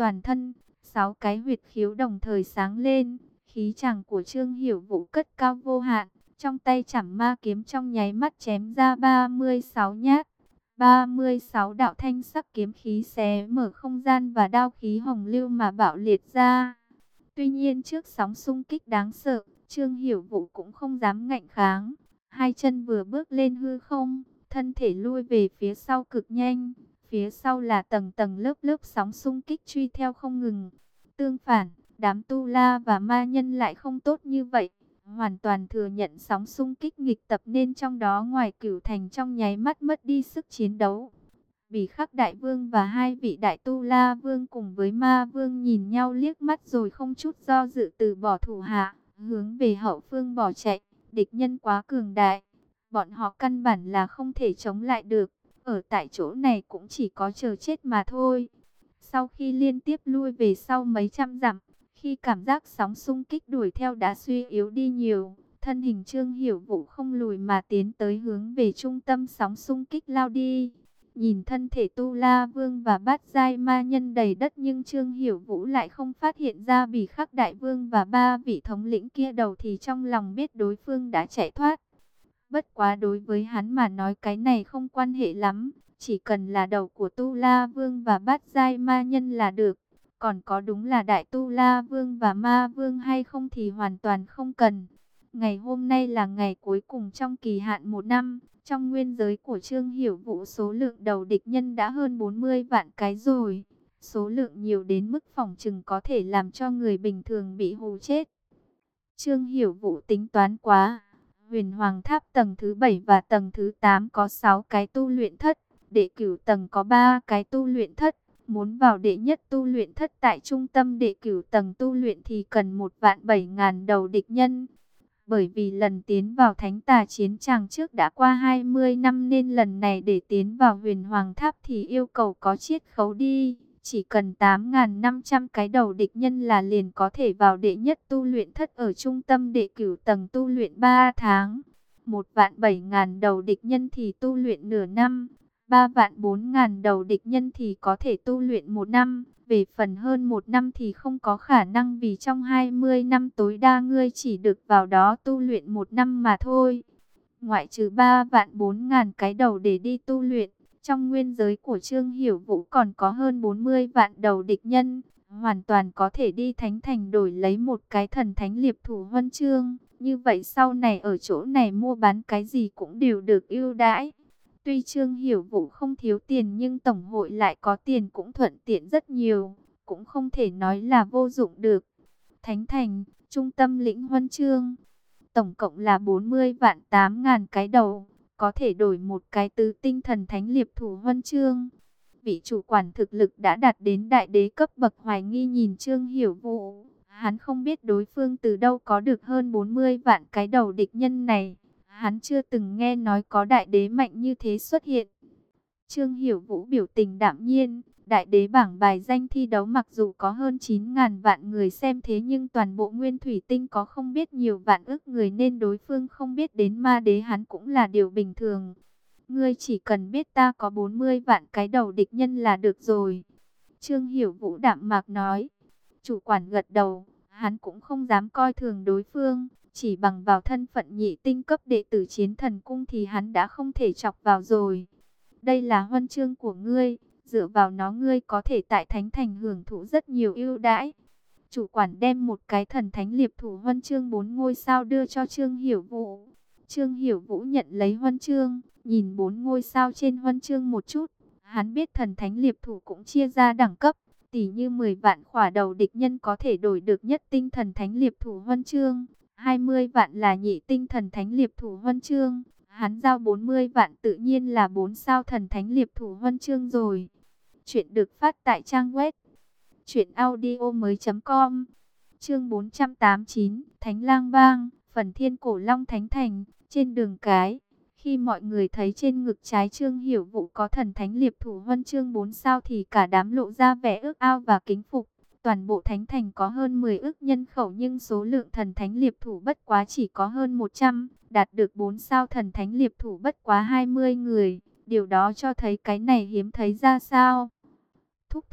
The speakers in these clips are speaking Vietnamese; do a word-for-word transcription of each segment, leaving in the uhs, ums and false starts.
toàn thân, sáu cái huyệt khiếu đồng thời sáng lên, khí chàng của Trương Hiểu Vũ cất cao vô hạn, trong tay chảm ma kiếm trong nháy mắt chém ra ba mươi sáu nhát. ba mươi sáu đạo thanh sắc kiếm khí xé mở không gian và đao khí hồng lưu mà bạo liệt ra. Tuy nhiên trước sóng xung kích đáng sợ, Trương Hiểu Vũ cũng không dám ngạnh kháng. Hai chân vừa bước lên hư không, thân thể lui về phía sau cực nhanh. Phía sau là tầng tầng lớp lớp sóng xung kích truy theo không ngừng. Tương phản, đám tu la và ma nhân lại không tốt như vậy. Hoàn toàn thừa nhận sóng xung kích nghịch tập nên trong đó ngoài Cửu Thành trong nháy mắt mất đi sức chiến đấu. Bỉ Khắc Đại Vương và hai vị Đại Tu La Vương cùng với Ma Vương nhìn nhau liếc mắt rồi không chút do dự từ bỏ thủ hạ, hướng về hậu phương bỏ chạy. Địch nhân quá cường đại, bọn họ căn bản là không thể chống lại được. Ở tại chỗ này cũng chỉ có chờ chết mà thôi. Sau khi liên tiếp lui về sau mấy trăm dặm, khi cảm giác sóng xung kích đuổi theo đã suy yếu đi nhiều, thân hình Trương Hiểu Vũ không lùi mà tiến tới hướng về trung tâm sóng xung kích lao đi. Nhìn thân thể Tu La Vương và Bát Giai Ma Nhân đầy đất nhưng Trương Hiểu Vũ lại không phát hiện ra Bỉ Khắc Đại Vương và ba vị thống lĩnh kia đầu thì trong lòng biết đối phương đã chạy thoát. Bất quá đối với hắn mà nói cái này không quan hệ lắm, chỉ cần là đầu của Tu La Vương và Bát Giai Ma Nhân là được. Còn có đúng là Đại Tu La Vương và Ma Vương hay không thì hoàn toàn không cần. Ngày hôm nay là ngày cuối cùng trong kỳ hạn một năm. Trong nguyên giới của Trương Hiểu Vũ số lượng đầu địch nhân đã hơn bốn mươi vạn cái rồi. Số lượng nhiều đến mức phỏng chừng có thể làm cho người bình thường bị hù chết. Trương Hiểu Vũ tính toán quá. Huyền Hoàng Tháp tầng thứ bảy và tầng thứ tám có sáu cái tu luyện thất. Đệ cửu tầng có ba cái tu luyện thất. Muốn vào đệ nhất tu luyện thất tại trung tâm đệ cửu tầng tu luyện thì cần một vạn bảy ngàn đầu địch nhân. Bởi vì lần tiến vào thánh tà chiến tràng trước đã qua hai mươi năm nên lần này để tiến vào huyền hoàng tháp thì yêu cầu có chiết khấu đi. Chỉ cần tám nghìn năm trăm cái đầu địch nhân là liền có thể vào đệ nhất tu luyện thất ở trung tâm đệ cửu tầng tu luyện ba tháng. Một vạn bảy ngàn đầu địch nhân thì tu luyện nửa năm. Ba vạn bốn ngàn đầu địch nhân thì có thể tu luyện một năm. Về phần hơn một năm thì không có khả năng vì trong hai mươi năm tối đa ngươi chỉ được vào đó tu luyện một năm mà thôi. Ngoại trừ ba vạn bốn ngàn cái đầu để đi tu luyện, trong nguyên giới của Trương Hiểu Vũ còn có hơn bốn mươi vạn đầu địch nhân. Hoàn toàn có thể đi thánh thành đổi lấy một cái thần thánh liệp thủ huân chương. Như vậy sau này ở chỗ này mua bán cái gì cũng đều được ưu đãi. Tuy Trương Hiểu Vũ không thiếu tiền nhưng Tổng hội lại có tiền cũng thuận tiện rất nhiều, cũng không thể nói là vô dụng được. Thánh Thành, trung tâm lĩnh huân chương, tổng cộng là bốn mươi vạn tám ngàn cái đầu, có thể đổi một cái tứ tinh thần thánh liệp thủ huân chương. Vị chủ quản thực lực đã đạt đến đại đế cấp bậc hoài nghi nhìn Trương Hiểu Vũ, hắn không biết đối phương từ đâu có được hơn bốn mươi vạn cái đầu địch nhân này. Hắn chưa từng nghe nói có đại đế mạnh như thế xuất hiện. Trương Hiểu Vũ biểu tình đạm nhiên. Đại đế bảng bài danh thi đấu mặc dù có hơn chín ngàn vạn người xem thế nhưng toàn bộ nguyên thủy tinh có không biết nhiều vạn ức người nên đối phương không biết đến ma đế hắn cũng là điều bình thường. Ngươi chỉ cần biết ta có bốn mươi vạn cái đầu địch nhân là được rồi. Trương Hiểu Vũ đạm mạc nói. Chủ quản gật đầu, hắn cũng không dám coi thường đối phương. Chỉ bằng vào thân phận nhị tinh cấp đệ tử chiến thần cung thì hắn đã không thể chọc vào rồi. Đây là huân chương của ngươi, dựa vào nó ngươi có thể tại thánh thành hưởng thụ rất nhiều ưu đãi. Chủ quản đem một cái thần thánh liệp thủ huân chương bốn ngôi sao đưa cho Trương Hiểu Vũ. Trương Hiểu Vũ nhận lấy huân chương, nhìn bốn ngôi sao trên huân chương một chút. Hắn biết thần thánh liệp thủ cũng chia ra đẳng cấp, tỉ như mười vạn khỏa đầu địch nhân có thể đổi được nhất tinh thần thánh liệp thủ huân chương. hai mươi vạn là nhị tinh thần thánh liệp thủ huân chương. Hắn giao bốn mươi vạn tự nhiên là bốn sao thần thánh liệp thủ huân chương rồi. Chuyện được phát tại trang web truyện audio mới chấm com. Chương bốn trăm tám mươi chín, Thánh Lang Bang, phần Thiên Cổ Long Thánh Thành, trên đường cái. Khi mọi người thấy trên ngực trái Trương Hiểu Vũ có thần thánh liệp thủ huân chương bốn sao thì cả đám lộ ra vẻ ước ao và kính phục. Toàn bộ Thánh Thành có hơn mười ức nhân khẩu nhưng số lượng thần thánh liệp thủ bất quá chỉ có hơn một trăm, đạt được bốn sao thần thánh liệp thủ bất quá hai mươi người. Điều đó cho thấy cái này hiếm thấy ra sao. Thúc thúc,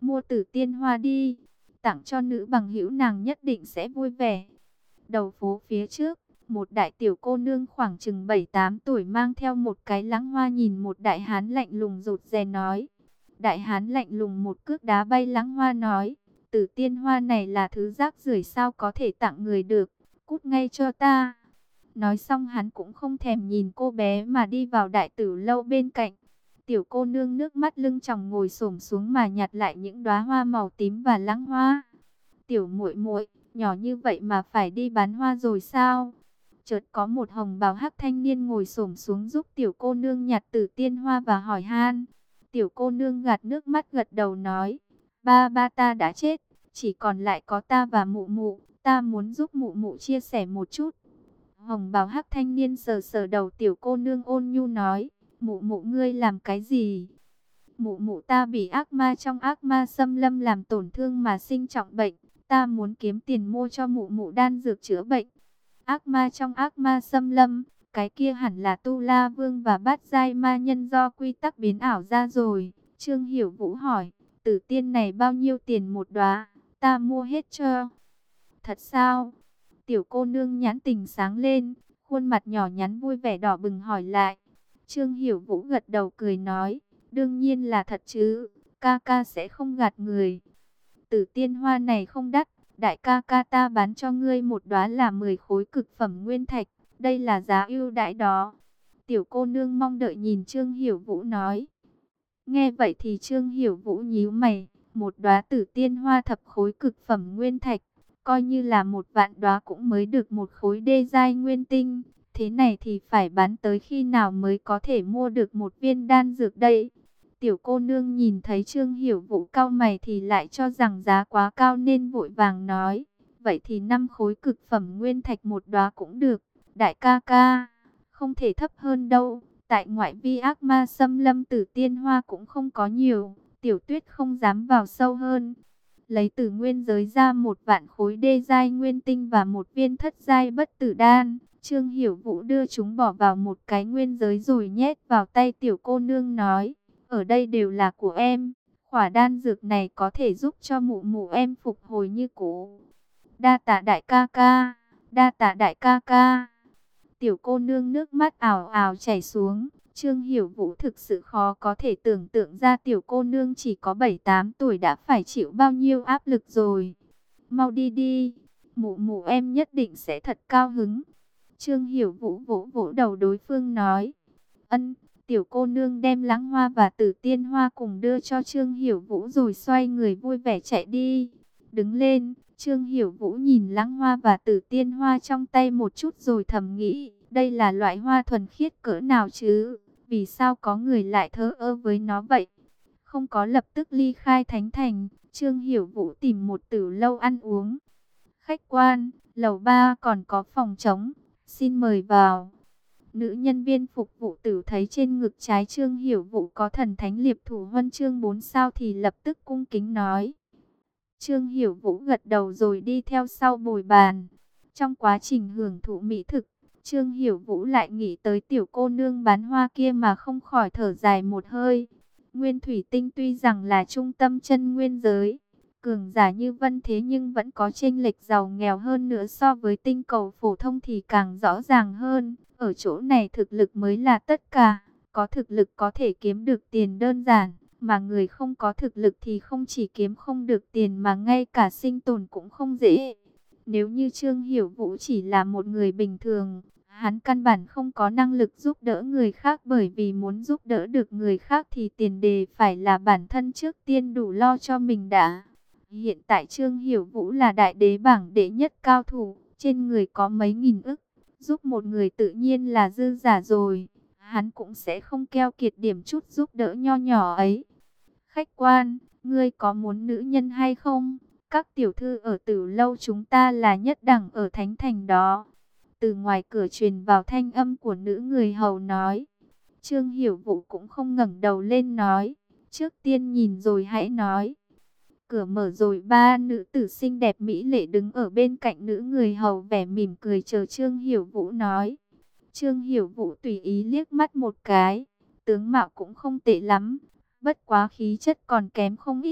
mua Tử Tiên Hoa đi, tặng cho nữ bằng hữu nàng nhất định sẽ vui vẻ. Đầu phố phía trước, một đại tiểu cô nương khoảng chừng bảy tám tuổi mang theo một cái lẵng hoa nhìn một đại hán lạnh lùng rụt rè nói. Đại hán lạnh lùng một cước đá bay lẵng hoa nói, Tử Tiên Hoa này là thứ rác rưởi sao có thể tặng người được, cút ngay cho ta. Nói xong hắn cũng không thèm nhìn cô bé mà đi vào đại tử lâu bên cạnh. Tiểu cô nương nước mắt lưng tròng ngồi xổm xuống mà nhặt lại những đóa hoa màu tím và lẵng hoa. Tiểu muội muội, nhỏ như vậy mà phải đi bán hoa rồi sao? Chợt có một hồng bào hắc thanh niên ngồi xổm xuống giúp tiểu cô nương nhặt Tử Tiên Hoa và hỏi han. Tiểu cô nương gạt nước mắt gật đầu nói, ba ba ta đã chết, chỉ còn lại có ta và mụ mụ, ta muốn giúp mụ mụ chia sẻ một chút. Hồng bào hắc thanh niên sờ sờ đầu tiểu cô nương ôn nhu nói, mụ mụ ngươi làm cái gì? Mụ mụ ta bị ác ma trong ác ma xâm lâm làm tổn thương mà sinh trọng bệnh, ta muốn kiếm tiền mua cho mụ mụ đan dược chữa bệnh. Ác ma trong ác ma xâm lâm, cái kia hẳn là Tu La Vương và Bát Giai Ma Nhân do quy tắc biến ảo ra rồi. Trương Hiểu Vũ hỏi, Tử Tiên này bao nhiêu tiền một đóa? Ta mua hết cho. Thật sao? Tiểu cô nương nhãn tình sáng lên, khuôn mặt nhỏ nhắn vui vẻ đỏ bừng hỏi lại. Trương Hiểu Vũ gật đầu cười nói, đương nhiên là thật chứ, ca ca sẽ không gạt người. Tử Tiên Hoa này không đắt, đại ca ca ta bán cho ngươi một đóa là mười khối cực phẩm nguyên thạch, đây là giá ưu đãi đó. Tiểu cô nương mong đợi nhìn Trương Hiểu Vũ nói. Nghe vậy thì Trương Hiểu Vũ nhíu mày, một đóa Tử Tiên Hoa thập khối cực phẩm nguyên thạch, coi như là một vạn đóa cũng mới được một khối đê giai nguyên tinh, thế này thì phải bán tới khi nào mới có thể mua được một viên đan dược đây? Tiểu cô nương nhìn thấy Trương Hiểu Vũ cao mày thì lại cho rằng giá quá cao nên vội vàng nói, vậy thì năm khối cực phẩm nguyên thạch một đóa cũng được, đại ca ca, không thể thấp hơn đâu, tại ngoại vi ác ma xâm lâm Tử Tiên Hoa cũng không có nhiều, Tiểu Tuyết không dám vào sâu hơn. Lấy từ nguyên giới ra một vạn khối đê giai nguyên tinh và một viên thất giai bất tử đan, Trương Hiểu Vũ đưa chúng bỏ vào một cái nguyên giới rồi nhét vào tay tiểu cô nương nói, ở đây đều là của em, khỏa đan dược này có thể giúp cho mụ mụ em phục hồi như cũ. Đa tạ đại ca ca, đa tạ đại ca ca. Tiểu cô nương nước mắt ào ào chảy xuống. Trương Hiểu Vũ thực sự khó có thể tưởng tượng ra tiểu cô nương chỉ có bảy tám tuổi đã phải chịu bao nhiêu áp lực rồi. Mau đi đi, mụ mụ em nhất định sẽ thật cao hứng. Trương Hiểu Vũ vỗ vỗ đầu đối phương nói. Ân, tiểu cô nương đem lẵng hoa và Tử Tiên Hoa cùng đưa cho Trương Hiểu Vũ rồi xoay người vui vẻ chạy đi. Đứng lên, Trương Hiểu Vũ nhìn lẵng hoa và Tử Tiên Hoa trong tay một chút rồi thầm nghĩ, đây là loại hoa thuần khiết cỡ nào chứ? Vì sao có người lại thờ ơ với nó vậy? Không có lập tức ly khai thánh thành, Trương Hiểu Vũ tìm một tử lâu ăn uống. Khách quan, lầu ba còn có phòng trống, xin mời vào. Nữ nhân viên phục vụ tử thấy trên ngực trái Trương Hiểu Vũ có thần thánh liệp thủ huân chương bốn sao thì lập tức cung kính nói. Trương Hiểu Vũ gật đầu rồi đi theo sau bồi bàn. Trong quá trình hưởng thụ mỹ thực, Trương Hiểu Vũ lại nghĩ tới tiểu cô nương bán hoa kia mà không khỏi thở dài một hơi. Nguyên thủy tinh tuy rằng là trung tâm chân nguyên giới, cường giả như vân thế nhưng vẫn có chênh lệch giàu nghèo hơn nữa so với tinh cầu phổ thông thì càng rõ ràng hơn. Ở chỗ này thực lực mới là tất cả, có thực lực có thể kiếm được tiền đơn giản, mà người không có thực lực thì không chỉ kiếm không được tiền mà ngay cả sinh tồn cũng không dễ. Nếu như Trương Hiểu Vũ chỉ là một người bình thường, hắn căn bản không có năng lực giúp đỡ người khác, bởi vì muốn giúp đỡ được người khác thì tiền đề phải là bản thân trước tiên đủ lo cho mình đã. Hiện tại Trương Hiểu Vũ là đại đế bảng đệ nhất cao thủ, trên người có mấy nghìn ức, giúp một người tự nhiên là dư giả rồi. Hắn cũng sẽ không keo kiệt điểm chút giúp đỡ nho nhỏ ấy. Khách quan, ngươi có muốn nữ nhân hay không? Các tiểu thư ở Tử lâu chúng ta là nhất đẳng ở thánh thành đó. Từ ngoài cửa truyền vào thanh âm của nữ người hầu nói. Trương Hiểu Vũ cũng không ngẩng đầu lên nói, trước tiên nhìn rồi hãy nói. Cửa mở rồi ba nữ tử xinh đẹp mỹ lệ đứng ở bên cạnh nữ người hầu vẻ mỉm cười chờ Trương Hiểu Vũ nói. Trương Hiểu Vũ tùy ý liếc mắt một cái, tướng mạo cũng không tệ lắm, bất quá khí chất còn kém không ít.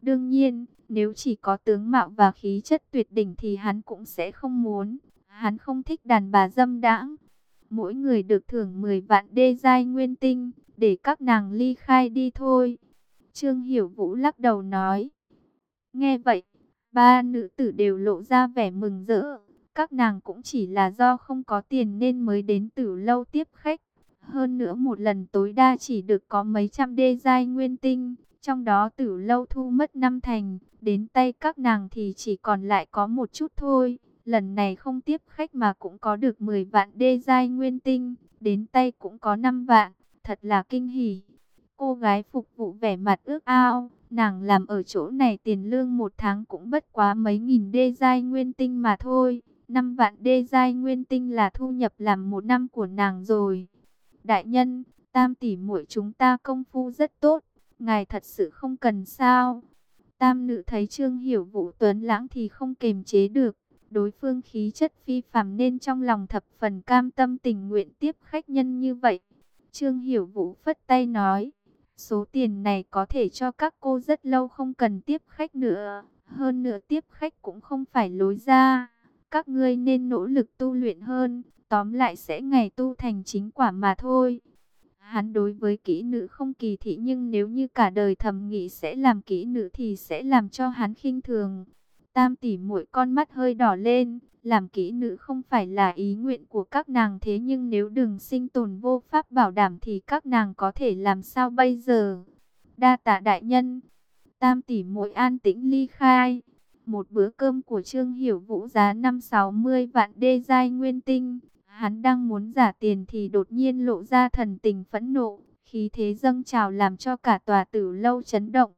Đương nhiên, nếu chỉ có tướng mạo và khí chất tuyệt đỉnh thì hắn cũng sẽ không muốn. Hắn không thích đàn bà dâm đãng. Mỗi người được thưởng mười vạn đê giai nguyên tinh, để các nàng ly khai đi thôi. Trương Hiểu Vũ lắc đầu nói. Nghe vậy, ba nữ tử đều lộ ra vẻ mừng rỡ. Các nàng cũng chỉ là do không có tiền nên mới đến Tử Lâu tiếp khách. Hơn nữa một lần tối đa chỉ được có mấy trăm đê giai nguyên tinh. Trong đó Tử Lâu thu mất năm thành, đến tay các nàng thì chỉ còn lại có một chút thôi. Lần này không tiếp khách mà cũng có được mười vạn đê giai nguyên tinh, đến tay cũng có năm vạn, thật là kinh hỉ. Cô gái phục vụ vẻ mặt ước ao, nàng làm ở chỗ này tiền lương một tháng cũng bất quá mấy nghìn đê giai nguyên tinh mà thôi. Năm vạn đê giai nguyên tinh là thu nhập làm một năm của nàng rồi. Đại nhân, Tam tỷ muội chúng ta công phu rất tốt, ngài thật sự không cần sao? Tam nữ thấy Trương Hiểu Vũ tuấn lãng thì không kềm chế được. Đối phương khí chất phi phàm nên trong lòng thập phần cam tâm tình nguyện tiếp khách nhân như vậy. Trương Hiểu Vũ phất tay nói, số tiền này có thể cho các cô rất lâu không cần tiếp khách nữa. Hơn nữa tiếp khách cũng không phải lối ra. Các ngươi nên nỗ lực tu luyện hơn, tóm lại sẽ ngày tu thành chính quả mà thôi. Hắn đối với kỹ nữ không kỳ thị, nhưng nếu như cả đời thầm nghĩ sẽ làm kỹ nữ thì sẽ làm cho hắn khinh thường. Tam tỷ muội con mắt hơi đỏ lên, làm kỹ nữ không phải là ý nguyện của các nàng, thế nhưng nếu Đường Sinh Tồn vô pháp bảo đảm thì các nàng có thể làm sao bây giờ? Đa tạ đại nhân. Tam tỷ muội an tĩnh ly khai. Một bữa cơm của Trương Hiểu Vũ giá năm sáu mươi vạn đê giai nguyên tinh. Hắn đang muốn giả tiền thì đột nhiên lộ ra thần tình phẫn nộ, khí thế dâng trào làm cho cả tòa Tử Lâu chấn động.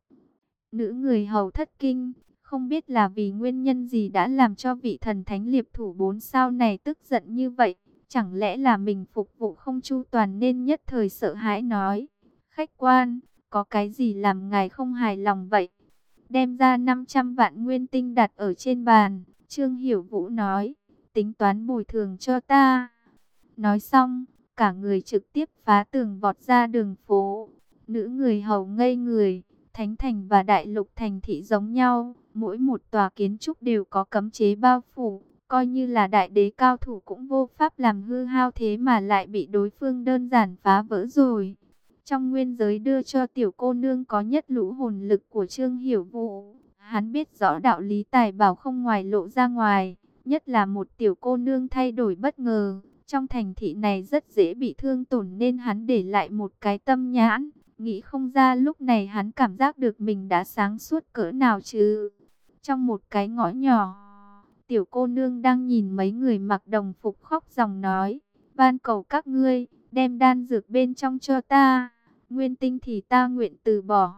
Nữ người hầu thất kinh, không biết là vì nguyên nhân gì đã làm cho vị thần thánh liệp thủ bốn sao này tức giận như vậy. Chẳng lẽ là mình phục vụ không chu toàn nên nhất thời sợ hãi nói. Khách quan, có cái gì làm ngài không hài lòng vậy? Đem ra năm trăm vạn nguyên tinh đặt ở trên bàn, Trương Hiểu Vũ nói, tính toán bồi thường cho ta. Nói xong, cả người trực tiếp phá tường vọt ra đường phố. Nữ người hầu ngây người. Thánh thành và đại lục thành thị giống nhau, mỗi một tòa kiến trúc đều có cấm chế bao phủ, coi như là đại đế cao thủ cũng vô pháp làm hư hao, thế mà lại bị đối phương đơn giản phá vỡ rồi. Trong nguyên giới đưa cho tiểu cô nương có nhất lũ hồn lực của Trương Hiểu Vũ, hắn biết rõ đạo lý tài bảo không ngoài lộ ra ngoài, nhất là một tiểu cô nương thay đổi bất ngờ, trong thành thị này rất dễ bị thương tổn nên hắn để lại một cái tâm nhãn. Nghĩ không ra lúc này hắn cảm giác được mình đã sáng suốt cỡ nào chứ. Trong một cái ngõ nhỏ, tiểu cô nương đang nhìn mấy người mặc đồng phục khóc ròng nói, van cầu các ngươi, đem đan dược bên trong cho ta, nguyên tinh thì ta nguyện từ bỏ.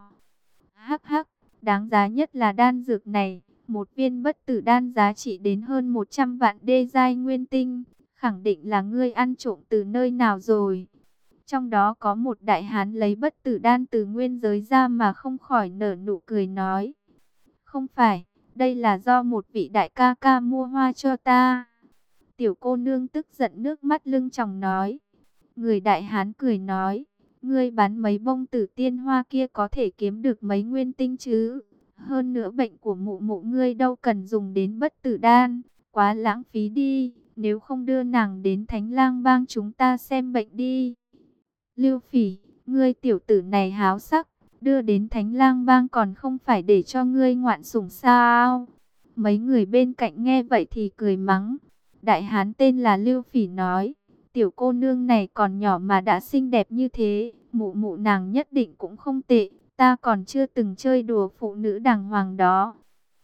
Hắc hắc, đáng giá nhất là đan dược này, một viên bất tử đan giá trị đến hơn một trăm vạn đê giai nguyên tinh, khẳng định là ngươi ăn trộm từ nơi nào rồi. Trong đó có một đại hán lấy bất tử đan từ nguyên giới ra mà không khỏi nở nụ cười nói. Không phải, đây là do một vị đại ca ca mua hoa cho ta. Tiểu cô nương tức giận nước mắt lưng tròng nói. Người đại hán cười nói, ngươi bán mấy bông tử tiên hoa kia có thể kiếm được mấy nguyên tinh chứ. Hơn nữa bệnh của mụ mụ ngươi đâu cần dùng đến bất tử đan, quá lãng phí đi. Nếu không đưa nàng đến Thánh Lang Bang chúng ta xem bệnh đi. Lưu Phỉ, ngươi tiểu tử này háo sắc, đưa đến Thánh Lang Bang còn không phải để cho ngươi ngoạn sủng sao? Mấy người bên cạnh nghe vậy thì cười mắng. Đại hán tên là Lưu Phỉ nói, tiểu cô nương này còn nhỏ mà đã xinh đẹp như thế, mụ mụ nàng nhất định cũng không tệ, ta còn chưa từng chơi đùa phụ nữ đàng hoàng đó.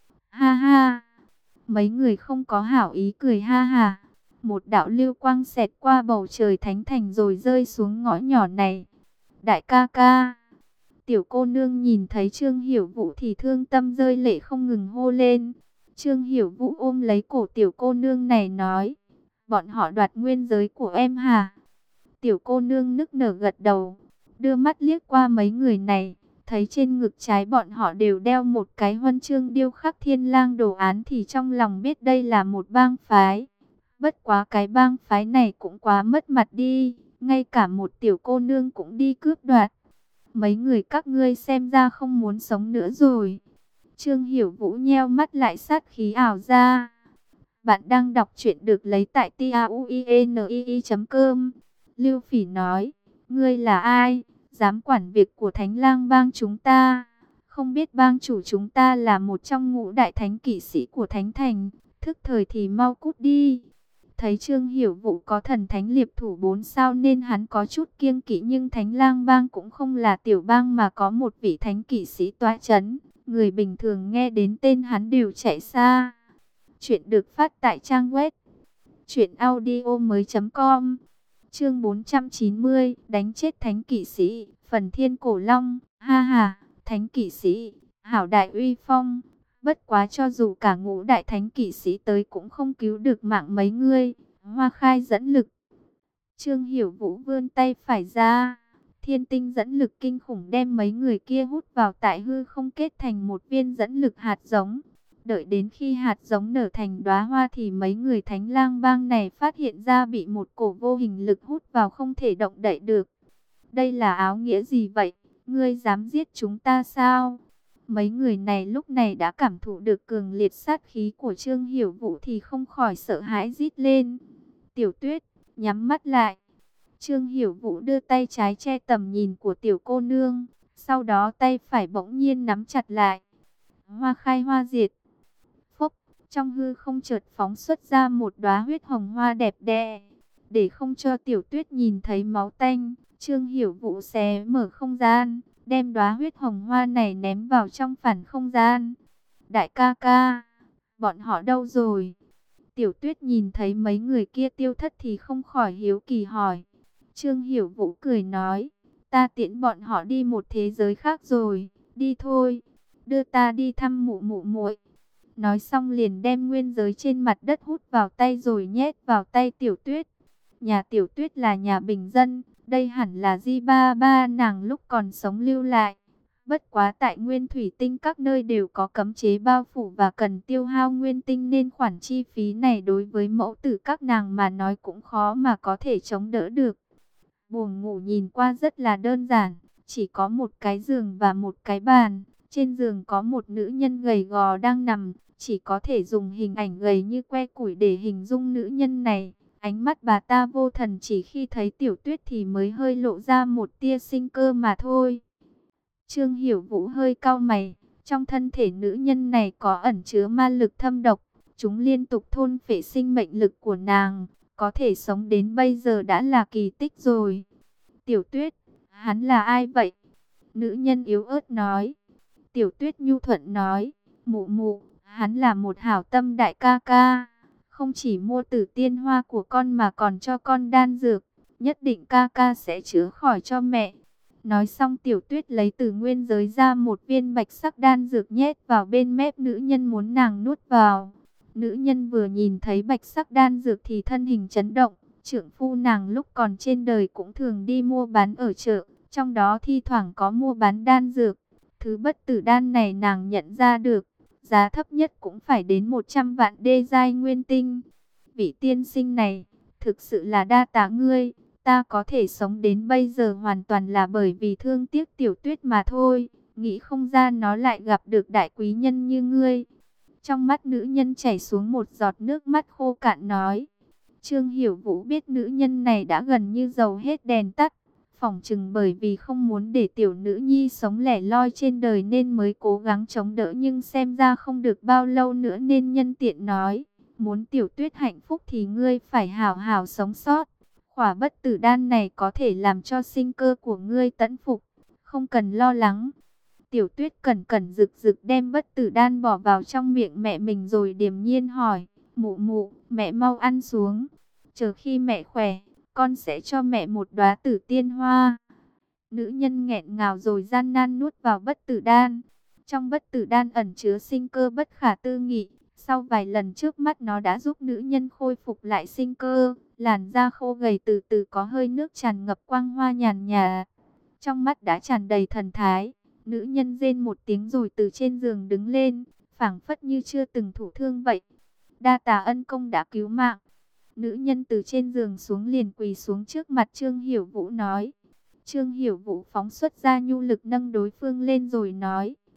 Ha ha, mấy người không có hảo ý cười ha ha. Một đạo lưu quang xẹt qua bầu trời thánh thành rồi rơi xuống ngõ nhỏ này. Đại ca ca. Tiểu cô nương nhìn thấy Trương Hiểu Vũ thì thương tâm rơi lệ không ngừng hô lên. Trương Hiểu Vũ ôm lấy cổ tiểu cô nương này nói. Bọn họ đoạt nguyên giới của em hả? Tiểu cô nương nức nở gật đầu. Đưa mắt liếc qua mấy người này. Thấy trên ngực trái bọn họ đều đeo một cái huân chương điêu khắc thiên lang đồ án thì trong lòng biết đây là một bang phái. Bất quá cái bang phái này cũng quá mất mặt đi, ngay cả một tiểu cô nương cũng đi cướp đoạt. Mấy người các ngươi xem ra không muốn sống nữa rồi. Trương Hiểu Vũ nheo mắt lại, sát khí ảo ra. Bạn đang đọc truyện được lấy tại tauinii chấm com. Lưu Phỉ nói, ngươi là ai, dám quản việc của Thánh Lang bang chúng ta? Không biết bang chủ chúng ta là một trong ngũ đại thánh kỵ sĩ của Thánh Thành, thức thời thì mau cút đi. Thấy Trương Hiểu Vũ có thần thánh liệp thủ bốn sao nên hắn có chút kiêng kỵ, nhưng Thánh Lang bang cũng không là tiểu bang mà có một vị thánh kỵ sĩ tọa chấn. Người bình thường nghe đến tên hắn đều chạy xa. Chuyện được phát tại trang web truyện audio mới chấm com. Chương bốn trăm chín mươi, đánh chết thánh kỵ sĩ, phần Thiên Cổ Long. Ha ha, thánh kỵ sĩ, hảo đại uy phong. Bất quá cho dù cả ngũ đại thánh kỵ sĩ tới cũng không cứu được mạng mấy ngươi. Hoa Khai dẫn lực. Trương Hiểu Vũ vươn tay phải ra. Thiên tinh dẫn lực kinh khủng đem mấy người kia hút vào tại hư không, kết thành một viên dẫn lực hạt giống. Đợi đến khi hạt giống nở thành đóa hoa thì mấy người Thánh Lang bang này phát hiện ra bị một cổ vô hình lực hút vào, không thể động đậy được. Đây là áo nghĩa gì vậy? Ngươi dám giết chúng ta sao? Mấy người này lúc này đã cảm thụ được cường liệt sát khí của Trương Hiểu Vũ thì không khỏi sợ hãi rít lên. Tiểu Tuyết, nhắm mắt lại. Trương Hiểu Vũ đưa tay trái che tầm nhìn của tiểu cô nương, sau đó tay phải bỗng nhiên nắm chặt lại. Hoa khai hoa diệt. Phốc, trong hư không chợt phóng xuất ra một đóa huyết hồng hoa đẹp đẽ. Để không cho Tiểu Tuyết nhìn thấy máu tanh, Trương Hiểu Vũ xé mở không gian, đem đóa huyết hồng hoa này ném vào trong phản không gian. Đại ca ca, bọn họ đâu rồi? Tiểu Tuyết nhìn thấy mấy người kia tiêu thất thì không khỏi hiếu kỳ hỏi. Trương Hiểu Vũ cười nói, ta tiễn bọn họ đi một thế giới khác rồi, đi thôi, đưa ta đi thăm mụ mụ muội. Nói xong liền đem nguyên giới trên mặt đất hút vào tay rồi nhét vào tay Tiểu Tuyết. Nhà Tiểu Tuyết là nhà bình dân, đây hẳn là Di Ba Ba nàng lúc còn sống lưu lại. Bất quá tại Nguyên Thủy Tinh các nơi đều có cấm chế bao phủ và cần tiêu hao nguyên tinh, nên khoản chi phí này đối với mẫu tử các nàng mà nói cũng khó mà có thể chống đỡ được. Buồng ngủ nhìn qua rất là đơn giản, chỉ có một cái giường và một cái bàn. Trên giường có một nữ nhân gầy gò đang nằm, chỉ có thể dùng hình ảnh gầy như que củi để hình dung nữ nhân này. Ánh mắt bà ta vô thần, chỉ khi thấy Tiểu Tuyết thì mới hơi lộ ra một tia sinh cơ mà thôi. Trương Hiểu Vũ hơi cau mày, trong thân thể nữ nhân này có ẩn chứa ma lực thâm độc, chúng liên tục thôn phệ sinh mệnh lực của nàng, có thể sống đến bây giờ đã là kỳ tích rồi. Tiểu Tuyết, hắn là ai vậy? Nữ nhân yếu ớt nói. Tiểu Tuyết nhu thuận nói, mụ mụ, hắn là một hảo tâm đại ca ca, không chỉ mua tử tiên hoa của con mà còn cho con đan dược, nhất định ca ca sẽ chữa khỏi cho mẹ. Nói xong Tiểu Tuyết lấy từ nguyên giới ra một viên bạch sắc đan dược nhét vào bên mép nữ nhân muốn nàng nuốt vào. Nữ nhân vừa nhìn thấy bạch sắc đan dược thì thân hình chấn động. Trưởng phu nàng lúc còn trên đời cũng thường đi mua bán ở chợ, trong đó thi thoảng có mua bán đan dược. Thứ bất tử đan này nàng nhận ra được, giá thấp nhất cũng phải đến một trăm vạn đê giai nguyên tinh. Vị tiên sinh này, thực sự là đa tạ ngươi. Ta có thể sống đến bây giờ hoàn toàn là bởi vì thương tiếc Tiểu Tuyết mà thôi. Nghĩ không ra nó lại gặp được đại quý nhân như ngươi. Trong mắt nữ nhân chảy xuống một giọt nước mắt khô cạn nói. Trương Hiểu Vũ biết nữ nhân này đã gần như dầu hết đèn tắt. Phỏng chừng bởi vì không muốn để tiểu nữ nhi sống lẻ loi trên đời nên mới cố gắng chống đỡ, nhưng xem ra không được bao lâu nữa nên nhân tiện nói. Muốn Tiểu Tuyết hạnh phúc thì ngươi phải hảo hảo sống sót. Khỏa bất tử đan này có thể làm cho sinh cơ của ngươi tẫn phục, không cần lo lắng. Tiểu Tuyết cẩn cẩn rực rực đem bất tử đan bỏ vào trong miệng mẹ mình rồi điềm nhiên hỏi, mụ mụ, mẹ mau ăn xuống. Chờ khi mẹ khỏe, con sẽ cho mẹ một đóa tử tiên hoa. Nữ nhân nghẹn ngào rồi gian nan nuốt vào bất tử đan. Trong bất tử đan ẩn chứa sinh cơ bất khả tư nghị. Sau vài lần trước mắt nó đã giúp nữ nhân khôi phục lại sinh cơ. Làn da khô gầy từ từ có hơi nước tràn ngập quang hoa nhàn nhạt. Trong mắt đã tràn đầy thần thái. Nữ nhân rên một tiếng rồi từ trên giường đứng lên, phảng phất như chưa từng thụ thương vậy. Đa tạ ân công đã cứu mạng. Nữ nhân từ trên giường xuống liền quỳ xuống trước mặt Trương Hiểu Vũ nói. Trương Hiểu Vũ phóng xuất ra nhu lực nâng đối phương lên rồi nói.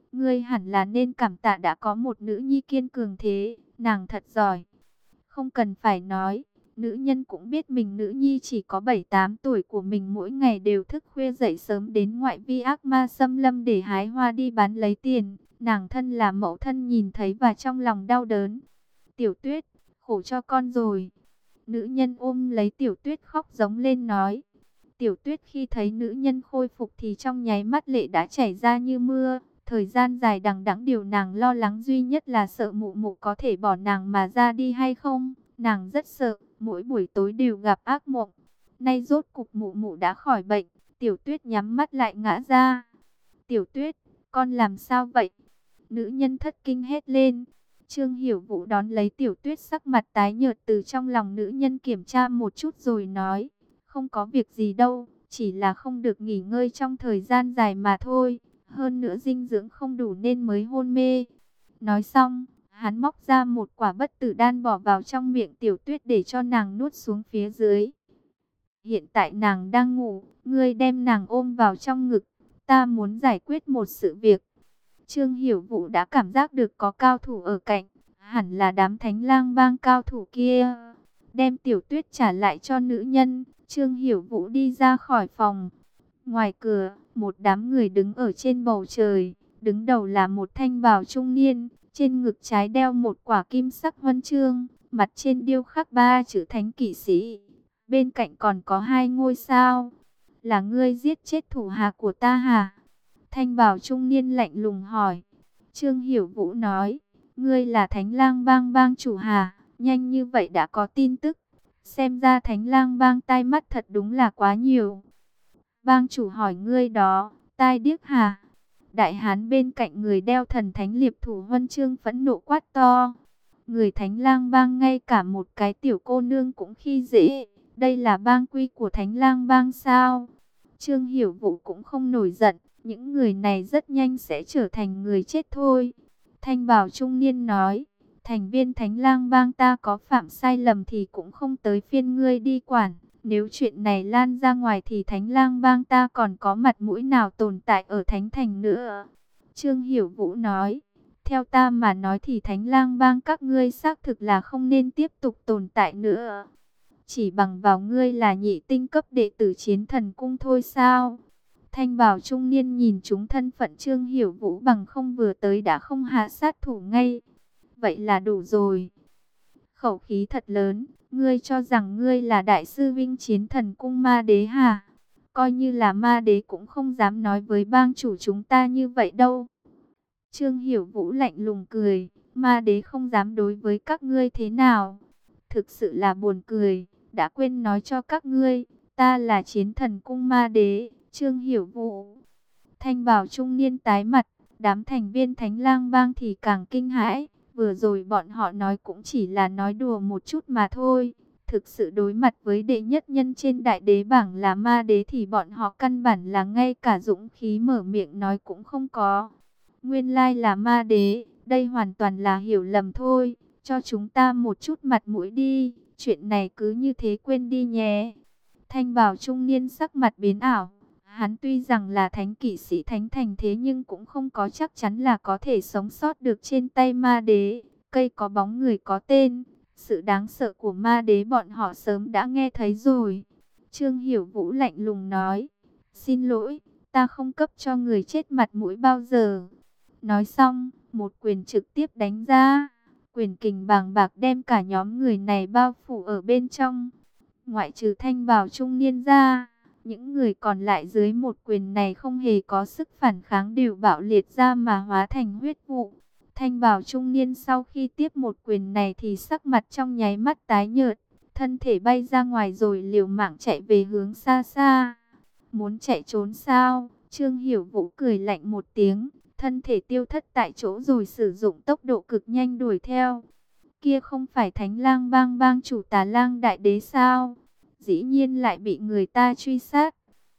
Ngươi hẳn là nên cảm tạ đã có một nữ nhi kiên cường thế, nàng thật giỏi. Không cần phải nói, nữ nhân cũng biết mình nữ nhi chỉ có bảy tám tuổi của mình mỗi ngày đều thức khuya dậy sớm đến ngoại vi ác ma xâm lâm để hái hoa đi bán lấy tiền. Nàng thân là mẫu thân nhìn thấy và trong lòng đau đớn. Tiểu Tuyết, khổ cho con rồi. Nữ nhân ôm lấy Tiểu Tuyết khóc giống lên nói. Tiểu Tuyết khi thấy nữ nhân khôi phục thì trong nháy mắt lệ đã chảy ra như mưa. Thời gian dài đằng đẵng điều nàng lo lắng duy nhất là sợ mụ mụ có thể bỏ nàng mà ra đi hay không. Nàng rất sợ, mỗi buổi tối đều gặp ác mộng. Nay rốt cục mụ mụ đã khỏi bệnh, Tiểu Tuyết nhắm mắt lại ngã ra. Tiểu Tuyết, con làm sao vậy? Nữ nhân thất kinh hét lên. Trương Hiểu Vũ đón lấy Tiểu Tuyết sắc mặt tái nhợt từ trong lòng nữ nhân kiểm tra một chút rồi nói. Không có việc gì đâu, chỉ là không được nghỉ ngơi trong thời gian dài mà thôi. Hơn nữa dinh dưỡng không đủ nên mới hôn mê. Nói xong, hắn móc ra một quả bất tử đan bỏ vào trong miệng Tiểu Tuyết để cho nàng nuốt xuống phía dưới. Hiện tại nàng đang ngủ, ngươi đem nàng ôm vào trong ngực. Ta muốn giải quyết một sự việc. Trương Hiểu Vũ đã cảm giác được có cao thủ ở cạnh, hẳn là đám Thánh Lang Bang cao thủ kia. Đem Tiểu Tuyết trả lại cho nữ nhân, Trương Hiểu Vũ đi ra khỏi phòng. Ngoài cửa, một đám người đứng ở trên bầu trời, đứng đầu là một thanh bào trung niên, trên ngực trái đeo một quả kim sắc huân chương, mặt trên điêu khắc ba chữ Thánh Kỵ Sĩ. Bên cạnh còn có hai ngôi sao. Là ngươi giết chết thủ hạ của ta hả? Thanh bào trung niên lạnh lùng hỏi. Trương Hiểu Vũ nói, ngươi là Thánh Lang Bang bang chủ hả? Nhanh như vậy đã có tin tức. Xem ra Thánh Lang Bang tai mắt thật đúng là quá nhiều. Bang chủ hỏi ngươi đó, tai điếc hả? Đại hán bên cạnh người đeo thần thánh liệp thủ huân chương phẫn nộ quát to. Người Thánh Lang Bang ngay cả một cái tiểu cô nương cũng khi dễ. Đây là bang quy của Thánh Lang Bang sao? Trương Hiểu Vũ cũng không nổi giận. Những người này rất nhanh sẽ trở thành người chết thôi. Thanh bào trung niên nói. Thành viên Thánh Lang Bang ta có phạm sai lầm thì cũng không tới phiên ngươi đi quản. Nếu chuyện này lan ra ngoài thì Thánh Lang Bang ta còn có mặt mũi nào tồn tại ở Thánh Thành nữa. Trương Hiểu Vũ nói. Theo ta mà nói thì Thánh Lang Bang các ngươi xác thực là không nên tiếp tục tồn tại nữa. Chỉ bằng vào ngươi là nhị tinh cấp đệ tử Chiến Thần Cung thôi sao? Thanh bào trung niên nhìn chúng thân phận Trương Hiểu Vũ bằng không vừa tới đã không hạ sát thủ ngay. Vậy là đủ rồi. Khẩu khí thật lớn, ngươi cho rằng ngươi là đại sư vinh Chiến Thần Cung ma đế hả? Coi như là ma đế cũng không dám nói với bang chủ chúng ta như vậy đâu. Trương Hiểu Vũ lạnh lùng cười, ma đế không dám đối với các ngươi thế nào. Thực sự là buồn cười, đã quên nói cho các ngươi, ta là Chiến Thần Cung ma đế, Trương Hiểu Vũ. Thanh bào trung niên tái mặt, đám thành viên Thánh Lang Bang thì càng kinh hãi. Vừa rồi bọn họ nói cũng chỉ là nói đùa một chút mà thôi. Thực sự đối mặt với đệ nhất nhân trên đại đế bảng là ma đế thì bọn họ căn bản là ngay cả dũng khí mở miệng nói cũng không có. Nguyên lai là ma đế, đây hoàn toàn là hiểu lầm thôi. Cho chúng ta một chút mặt mũi đi, chuyện này cứ như thế quên đi nhé. Thanh bào trung niên sắc mặt biến ảo. Hắn tuy rằng là thánh kỵ sĩ thánh thành thế nhưng cũng không có chắc chắn là có thể sống sót được trên tay ma đế. Cây có bóng người có tên, sự đáng sợ của ma đế bọn họ sớm đã nghe thấy rồi. Trương Hiểu Vũ lạnh lùng nói, xin lỗi, ta không cấp cho người chết mặt mũi bao giờ. Nói xong, một quyền trực tiếp đánh ra, quyền kình bàng bạc đem cả nhóm người này bao phủ ở bên trong. Ngoại trừ thanh bào trung niên ra, những người còn lại dưới một quyền này không hề có sức phản kháng đều bạo liệt ra mà hóa thành huyết vụ. Thanh bào trung niên sau khi tiếp một quyền này thì sắc mặt trong nháy mắt tái nhợt, thân thể bay ra ngoài rồi liều mạng chạy về hướng xa xa. Muốn chạy trốn sao? Trương Hiểu Vũ cười lạnh một tiếng, thân thể tiêu thất tại chỗ rồi sử dụng tốc độ cực nhanh đuổi theo. Kia không phải Thánh Lang Bang bang chủ Tà Lang Đại Đế sao? Dĩ nhiên lại bị người ta truy sát.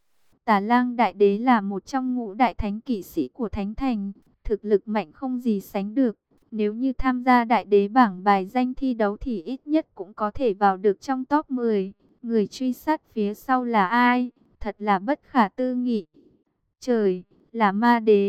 Tà Lang Đại Đế là một trong ngũ đại thánh kỵ sĩ của Thánh Thành, thực lực mạnh không gì sánh được. Nếu như tham gia Đại Đế bảng bài danh thi đấu thì ít nhất cũng có thể vào được trong top mười. Người truy sát phía sau là ai? Thật là bất khả tư nghị. Trời, là ma đế,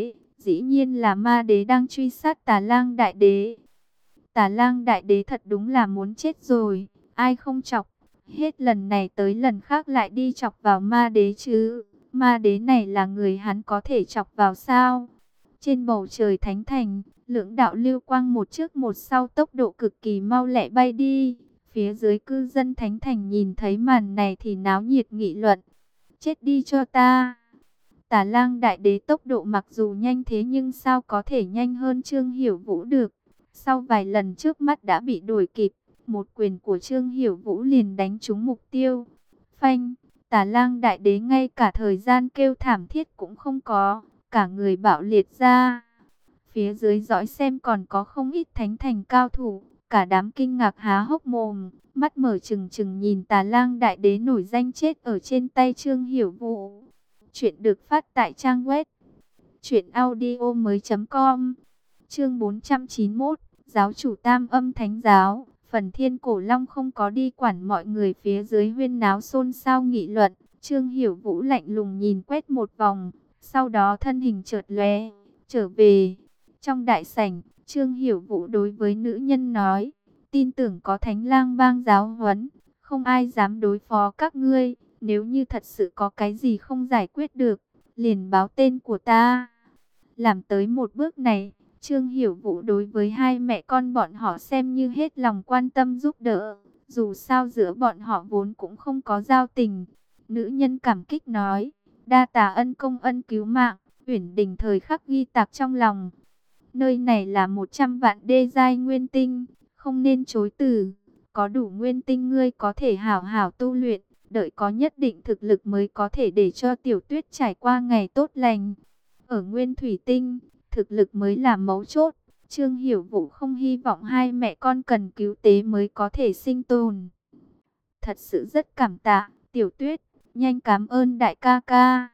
Dĩ nhiên là ma đế đang truy sát Tà Lang Đại Đế. Tà Lang Đại Đế thật đúng là muốn chết rồi, ai không chọc, hết lần này tới lần khác lại đi chọc vào ma đế chứ. Ma đế này là người hắn có thể chọc vào sao? Trên bầu trời thánh thành, lưỡng đạo lưu quang một trước một sau tốc độ cực kỳ mau lẹ bay đi. Phía dưới cư dân thánh thành nhìn thấy màn này thì náo nhiệt nghị luận. Chết đi cho ta! Tà Lang Đại Đế tốc độ mặc dù nhanh thế nhưng sao có thể nhanh hơn Trương Hiểu Vũ được. Sau vài lần trước mắt đã bị đuổi kịp, một quyền của Trương Hiểu Vũ liền đánh trúng mục tiêu. Phanh! Tà Lang Đại Đế ngay cả thời gian kêu thảm thiết cũng không có, cả người bạo liệt ra. Phía dưới dõi xem còn có không ít thánh thành cao thủ, cả đám kinh ngạc há hốc mồm, mắt mở trừng trừng nhìn Tà Lang Đại Đế nổi danh chết ở trên tay Trương Hiểu Vũ. Chuyện được phát tại trang web truyện audio mới chấm com. Chương bốn trăm chín mươi mốt, giáo chủ Tam Âm Thánh Giáo. Phần Thiên Cổ Long không có đi quản mọi người phía dưới huyên náo xôn xao nghị luận. Trương Hiểu Vũ lạnh lùng nhìn quét một vòng, sau đó thân hình chợt lóe, trở về. Trong đại sảnh, Trương Hiểu Vũ đối với nữ nhân nói, tin tưởng có Thánh Lang Bang giáo huấn, không ai dám đối phó các ngươi. Nếu như thật sự có cái gì không giải quyết được, liền báo tên của ta. Làm tới một bước này, Trương Hiểu Vũ đối với hai mẹ con bọn họ xem như hết lòng quan tâm giúp đỡ. Dù sao giữa bọn họ vốn cũng không có giao tình. Nữ nhân cảm kích nói, đa tạ ân công ân cứu mạng, Uyển Đình thời khắc ghi tạc trong lòng. Nơi này là một trăm vạn đê giai nguyên tinh, không nên chối từ. Có đủ nguyên tinh ngươi có thể hảo hảo tu luyện, đợi có nhất định thực lực mới có thể để cho Tiểu Tuyết trải qua ngày tốt lành. Ở Nguyên Thủy Tinh, thực lực mới là mấu chốt. Trương Hiểu Vũ không hy vọng hai mẹ con cần cứu tế mới có thể sinh tồn. Thật sự rất cảm tạ, Tiểu Tuyết, nhanh cảm ơn đại ca ca.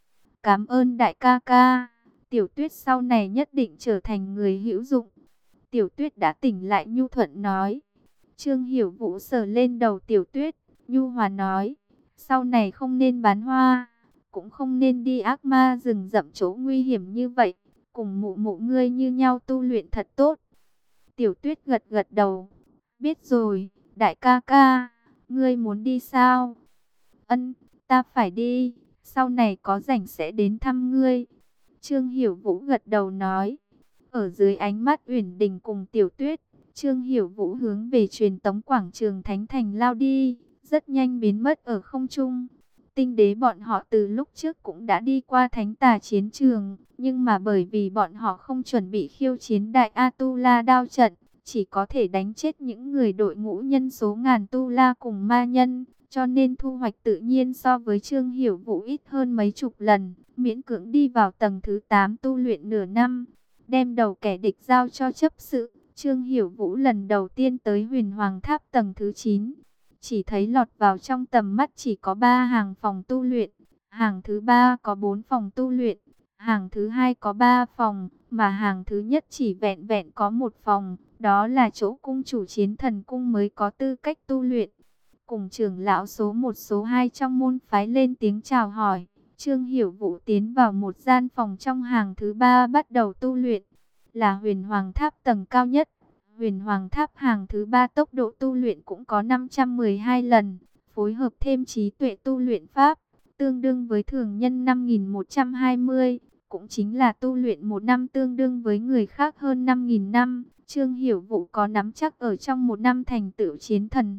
Cảm ơn đại ca ca, Tiểu Tuyết sau này nhất định trở thành người hữu dụng. Tiểu Tuyết đã tỉnh lại nhu thuận nói. Trương Hiểu Vũ sờ lên đầu Tiểu Tuyết, nhu hòa nói, sau này không nên bán hoa, cũng không nên đi ác ma rừng rậm chỗ nguy hiểm như vậy, cùng mụ mụ ngươi như nhau tu luyện thật tốt. Tiểu Tuyết gật gật đầu, biết rồi, đại ca ca, ngươi muốn đi sao? Ân, ta phải đi, sau này có rảnh sẽ đến thăm ngươi. Trương Hiểu Vũ gật đầu nói. Ở dưới ánh mắt Uyển Đình cùng Tiểu Tuyết, Trương Hiểu Vũ hướng về truyền tống quảng trường Thánh Thành lao đi, rất nhanh biến mất ở không trung. Tinh đế bọn họ từ lúc trước cũng đã đi qua Thánh Tà chiến trường, nhưng mà bởi vì bọn họ không chuẩn bị khiêu chiến Đại A-tu-la đao trận, chỉ có thể đánh chết những người đội ngũ nhân số ngàn tu la cùng ma nhân, cho nên thu hoạch tự nhiên so với Trương Hiểu Vũ ít hơn mấy chục lần, miễn cưỡng đi vào tầng thứ tám tu luyện nửa năm, đem đầu kẻ địch giao cho chấp sự. Trương Hiểu Vũ lần đầu tiên tới Huyền Hoàng Tháp tầng thứ chín, chỉ thấy lọt vào trong tầm mắt chỉ có ba hàng phòng tu luyện, hàng thứ ba có bốn phòng tu luyện, hàng thứ hai có ba phòng, mà hàng thứ nhất chỉ vẹn vẹn có một phòng, đó là chỗ cung chủ Chiến Thần Cung mới có tư cách tu luyện. Cùng trưởng lão số một số hai trong môn phái lên tiếng chào hỏi, Trương Hiểu Vũ tiến vào một gian phòng trong hàng thứ ba bắt đầu tu luyện, là Huyền Hoàng Tháp tầng cao nhất. Huyền Hoàng Tháp hàng thứ ba tốc độ tu luyện cũng có năm trăm mười hai lần, phối hợp thêm trí tuệ tu luyện pháp, tương đương với thường nhân năm nghìn một trăm hai mươi, cũng chính là tu luyện một năm tương đương với người khác hơn năm nghìn năm. Trương Hiểu Vũ có nắm chắc ở trong một năm thành tựu chiến thần.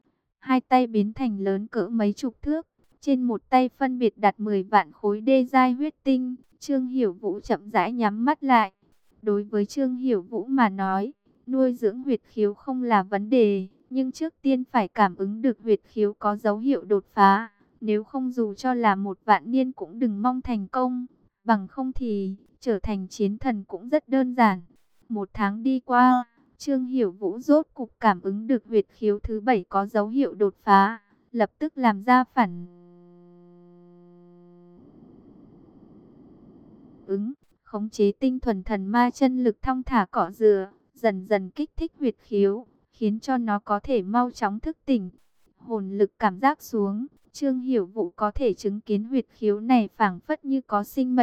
Hai tay biến thành lớn cỡ mấy chục thước, trên một tay phân biệt đặt mười vạn khối đê giai huyết tinh. Trương Hiểu Vũ chậm rãi nhắm mắt lại. Đối với Trương Hiểu Vũ mà nói, nuôi dưỡng huyệt khiếu không là vấn đề, nhưng trước tiên phải cảm ứng được huyệt khiếu có dấu hiệu đột phá. Nếu không dù cho là một vạn niên cũng đừng mong thành công, bằng không thì trở thành chiến thần cũng rất đơn giản. Một tháng đi qua, Trương Hiểu Vũ rốt cục cảm ứng được huyệt khiếu thứ bảy có dấu hiệu đột phá, lập tức làm ra phản ứng, khống chế tinh thuần thần ma chân lực thong thả cọ rửa, dần dần kích thích huyệt khiếu, khiến cho nó có thể mau chóng thức tỉnh. Hồn lực cảm giác xuống, Trương Hiểu Vũ có thể chứng kiến huyệt khiếu này phảng phất như có sinh mệnh,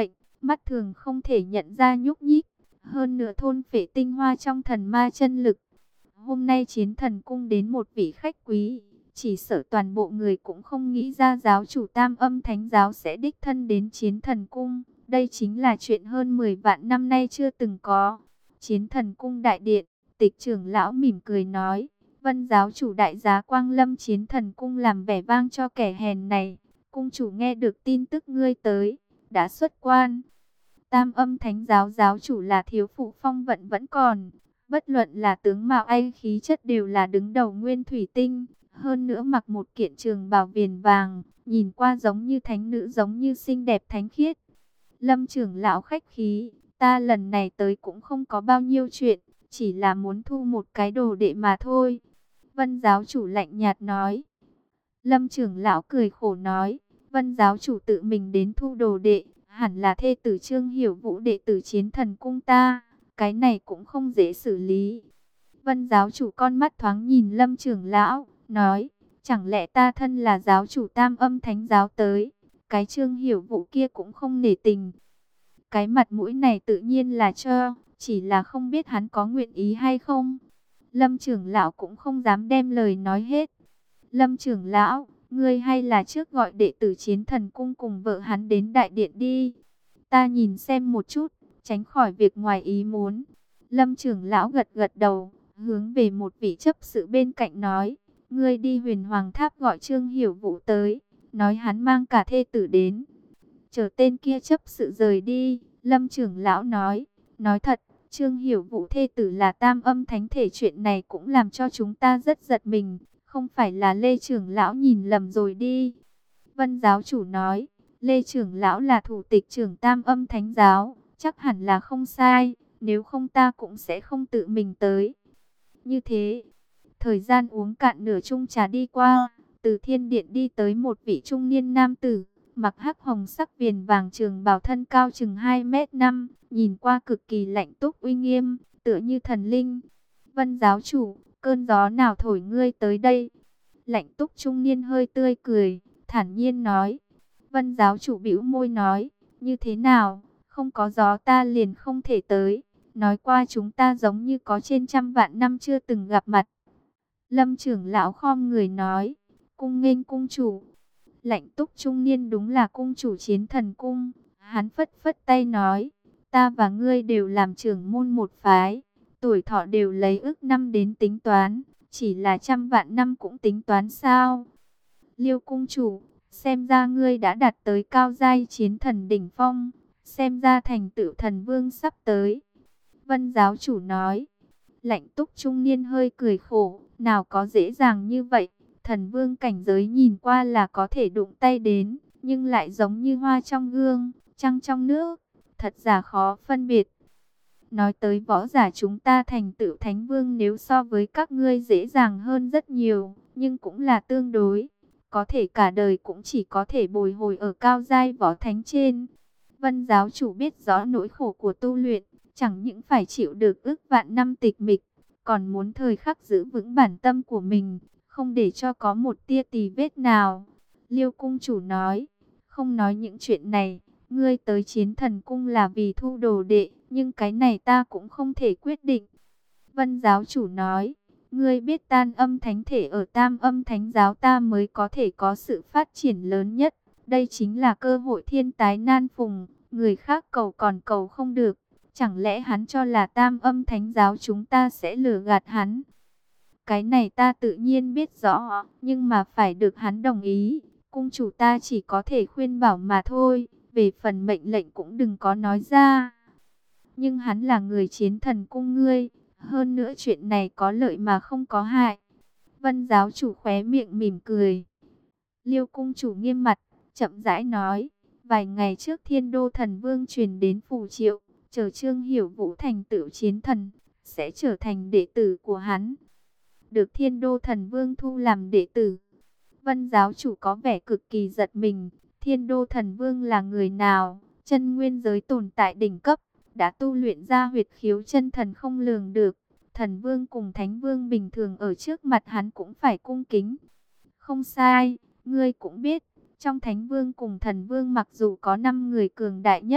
mắt thường không thể nhận ra nhúc nhích. Hơn nữa thôn phệ tinh hoa trong thần ma chân lực. Hôm nay chiến thần cung đến một vị khách quý, chỉ sợ toàn bộ người cũng không nghĩ ra giáo chủ Tam Âm Thánh giáo sẽ đích thân đến chiến thần cung. Đây chính là chuyện hơn mười vạn năm nay chưa từng có. Chiến thần cung đại điện, Tịch trưởng lão mỉm cười nói, Vân giáo chủ đại giá quang lâm chiến thần cung làm vẻ vang cho kẻ hèn này. Cung chủ nghe được tin tức ngươi tới, đã xuất quan. Tam Âm Thánh giáo giáo chủ là thiếu phụ phong vận vẫn còn. Bất luận là tướng mạo hay khí chất đều là đứng đầu nguyên thủy tinh. Hơn nữa mặc một kiện trường bào viền vàng, nhìn qua giống như thánh nữ, giống như xinh đẹp thánh khiết. Lâm trưởng lão khách khí, ta lần này tới cũng không có bao nhiêu chuyện, chỉ là muốn thu một cái đồ đệ mà thôi. Vân giáo chủ lạnh nhạt nói. Lâm trưởng lão cười khổ nói, Vân giáo chủ tự mình đến thu đồ đệ, hẳn là thê tử Trương Hiểu Vũ đệ tử chiến thần cung ta, cái này cũng không dễ xử lý. Vân giáo chủ con mắt thoáng nhìn Lâm trưởng lão, nói, chẳng lẽ ta thân là giáo chủ Tam Âm Thánh giáo tới, cái Trương Hiểu Vũ kia cũng không nể tình. Cái mặt mũi này tự nhiên là cho, chỉ là không biết hắn có nguyện ý hay không. Lâm trưởng lão cũng không dám đem lời nói hết. Lâm trưởng lão, ngươi hay là trước gọi đệ tử chiến thần cung cùng vợ hắn đến đại điện đi. Ta nhìn xem một chút, tránh khỏi việc ngoài ý muốn. Lâm trưởng lão gật gật đầu, hướng về một vị chấp sự bên cạnh nói, ngươi đi Huyền Hoàng Tháp gọi Trương Hiểu Vũ tới, nói hắn mang cả thê tử đến. Chờ tên kia chấp sự rời đi, Lâm trưởng lão nói, nói thật, Trương Hiểu Vũ thê tử là Tam Âm Thánh thể, chuyện này cũng làm cho chúng ta rất giật mình, không phải là Lê trưởng lão nhìn lầm rồi đi. Vân giáo chủ nói, Lê trưởng lão là thủ tịch trưởng Tam Âm Thánh giáo, chắc hẳn là không sai, nếu không ta cũng sẽ không tự mình tới. Như thế, thời gian uống cạn nửa chung trà đi qua, từ thiên điện đi tới một vị trung niên nam tử, mặc hắc hồng sắc viền vàng trường bào, thân cao chừng hai mét năm, nhìn qua cực kỳ lạnh túc uy nghiêm, tựa như thần linh. Vân giáo chủ, cơn gió nào thổi ngươi tới đây? Lạnh túc trung niên hơi tươi cười, thản nhiên nói. Vân giáo chủ bĩu môi nói, như thế nào, không có gió ta liền không thể tới. Nói qua chúng ta giống như có trên trăm vạn năm chưa từng gặp mặt. Lâm trưởng lão khom người nói, cung nghênh cung chủ. Lạnh túc trung niên đúng là cung chủ chiến thần cung. Hắn phất phất tay nói, ta và ngươi đều làm trưởng môn một phái, tuổi thọ đều lấy ước năm đến tính toán, chỉ là trăm vạn năm cũng tính toán sao? Liêu cung chủ, xem ra ngươi đã đạt tới cao giai chiến thần đỉnh phong, xem ra thành tựu thần vương sắp tới. Vân giáo chủ nói. Lạnh túc trung niên hơi cười khổ, nào có dễ dàng như vậy, thần vương cảnh giới nhìn qua là có thể đụng tay đến, nhưng lại giống như hoa trong gương, trăng trong nước, thật giả khó phân biệt. Nói tới võ giả chúng ta thành tựu thánh vương nếu so với các ngươi dễ dàng hơn rất nhiều, nhưng cũng là tương đối, có thể cả đời cũng chỉ có thể bồi hồi ở cao giai võ thánh trên. Vân giáo chủ biết rõ nỗi khổ của tu luyện, chẳng những phải chịu được ước vạn năm tịch mịch, còn muốn thời khắc giữ vững bản tâm của mình, không để cho có một tia tì vết nào. Liêu cung chủ nói, không nói những chuyện này, ngươi tới chiến thần cung là vì thu đồ đệ, nhưng cái này ta cũng không thể quyết định. Vân giáo chủ nói, ngươi biết tan âm thánh thể ở tam âm thánh giáo ta mới có thể có sự phát triển lớn nhất, đây chính là cơ hội thiên tái nan phùng, người khác cầu còn cầu không được. Chẳng lẽ hắn cho là tam âm thánh giáo chúng ta sẽ lừa gạt hắn? Cái này ta tự nhiên biết rõ, nhưng mà phải được hắn đồng ý. Cung chủ ta chỉ có thể khuyên bảo mà thôi, về phần mệnh lệnh cũng đừng có nói ra. Nhưng hắn là người chiến thần cung ngươi, hơn nữa chuyện này có lợi mà không có hại. Vân giáo chủ khóe miệng mỉm cười. Liêu cung chủ nghiêm mặt, chậm rãi nói, vài ngày trước Thiên Đô Thần Vương truyền đến phù triệu, chờ Trương Hiểu Vũ thành tựu chiến thần, sẽ trở thành đệ tử của hắn. Được Thiên Đô Thần Vương thu làm đệ tử. Vân giáo chủ có vẻ cực kỳ giật mình. Thiên Đô Thần Vương là người nào? Chân nguyên giới tồn tại đỉnh cấp, đã tu luyện ra huyệt khiếu chân thần không lường được. Thần Vương cùng Thánh Vương bình thường ở trước mặt hắn cũng phải cung kính. Không sai, ngươi cũng biết, trong Thánh Vương cùng Thần Vương mặc dù có năm người cường đại nhất,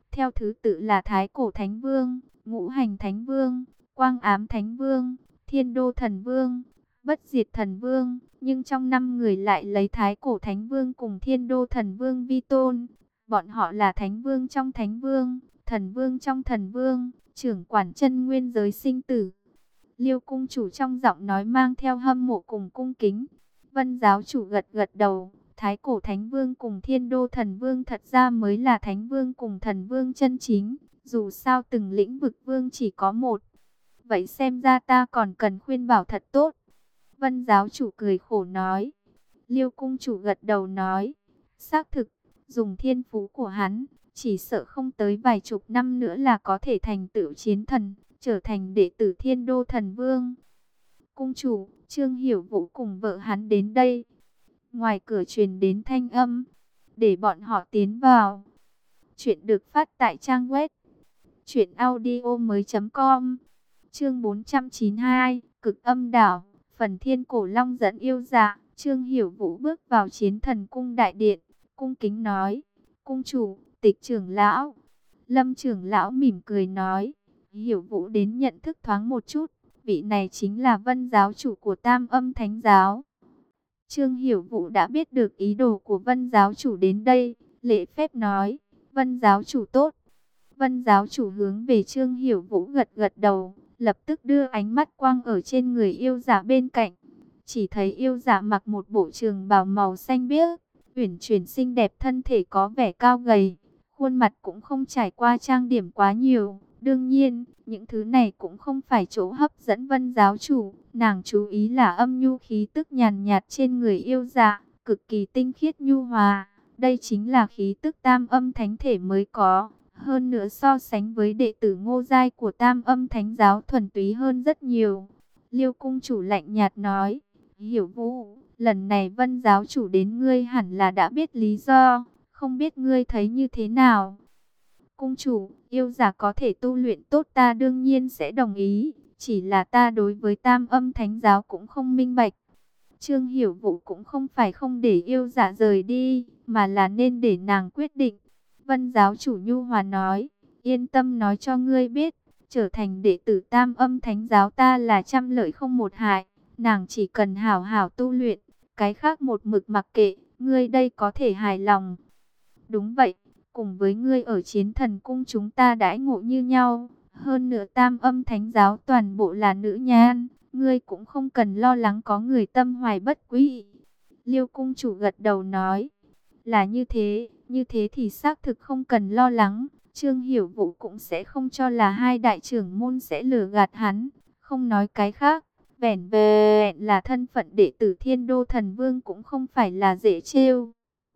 theo thứ tự là Thái Cổ Thánh Vương, Ngũ Hành Thánh Vương, Quang Ám Thánh Vương, Thiên Đô Thần Vương, Bất Diệt Thần Vương. Nhưng trong năm người lại lấy Thái Cổ Thánh Vương cùng Thiên Đô Thần Vương vi tôn. Bọn họ là Thánh Vương trong Thánh Vương, Thần Vương trong Thần Vương, trưởng quản chân nguyên giới sinh tử. Liêu cung chủ trong giọng nói mang theo hâm mộ cùng cung kính. Vân giáo chủ gật gật đầu. Thái Cổ Thánh Vương cùng Thiên Đô Thần Vương thật ra mới là Thánh Vương cùng Thần Vương chân chính. Dù sao từng lĩnh vực vương chỉ có một. Vậy xem ra ta còn cần khuyên bảo thật tốt. Vân giáo chủ cười khổ nói. Liêu cung chủ gật đầu nói. Xác thực, dùng thiên phú của hắn, chỉ sợ không tới vài chục năm nữa là có thể thành tựu chiến thần, trở thành đệ tử Thiên Đô Thần Vương. Cung chủ, Trương Hiểu Vũ cùng vợ hắn đến đây. Ngoài cửa truyền đến thanh âm. Để bọn họ tiến vào. Chuyện được phát tại trang web truyện audio mới chấm com. Chương bốn trăm chín mươi hai, Cực Âm Đảo. Phần Thiên Cổ Long dẫn yêu dạ. Trương Hiểu Vũ bước vào Chiến Thần Cung đại điện, cung kính nói: cung chủ, Tịch trưởng lão. Lâm trưởng lão mỉm cười nói: Hiểu Vũ đến nhận thức thoáng một chút, vị này chính là Vân giáo chủ của Tam Âm Thánh giáo. Trương Hiểu Vũ đã biết được ý đồ của Vân giáo chủ đến đây, lễ phép nói: Vân giáo chủ tốt. Vân giáo chủ hướng về Trương Hiểu Vũ gật gật đầu, lập tức đưa ánh mắt quang ở trên người yêu giả bên cạnh. Chỉ thấy yêu giả mặc một bộ trường bào màu xanh biếc, uyển chuyển xinh đẹp, thân thể có vẻ cao gầy, khuôn mặt cũng không trải qua trang điểm quá nhiều. Đương nhiên, những thứ này cũng không phải chỗ hấp dẫn Vân giáo chủ. Nàng chú ý là âm nhu khí tức nhàn nhạt trên người yêu dạ, cực kỳ tinh khiết nhu hòa. Đây chính là khí tức Tam Âm Thánh thể mới có. Hơn nữa so sánh với đệ tử Ngô giai của Tam Âm Thánh giáo thuần túy hơn rất nhiều. Liêu cung chủ lạnh nhạt nói: Hiểu Vũ, lần này Vân giáo chủ đến ngươi hẳn là đã biết lý do, không biết ngươi thấy như thế nào? Cung chủ, yêu giả có thể tu luyện tốt ta đương nhiên sẽ đồng ý, chỉ là ta đối với Tam Âm Thánh giáo cũng không minh bạch. Trương Hiểu Vũ cũng không phải không để yêu giả rời đi, mà là nên để nàng quyết định. Vân giáo chủ nhu hòa nói: yên tâm nói cho ngươi biết, trở thành đệ tử Tam Âm Thánh giáo ta là trăm lợi không một hại. Nàng chỉ cần hảo hảo tu luyện, cái khác một mực mặc kệ, ngươi đây có thể hài lòng. Đúng vậy, cùng với ngươi ở Chiến Thần Cung chúng ta đãi ngộ như nhau. Hơn nữa Tam Âm Thánh giáo toàn bộ là nữ nhan, ngươi cũng không cần lo lắng có người tâm hoài bất quý. Liêu cung chủ gật đầu nói: là như thế, như thế thì xác thực không cần lo lắng. Trương Hiểu Vũ cũng sẽ không cho là hai đại trưởng môn sẽ lừa gạt hắn. Không nói cái khác, vẻn vẹn là thân phận đệ tử Thiên Đô Thần Vương cũng không phải là dễ trêu.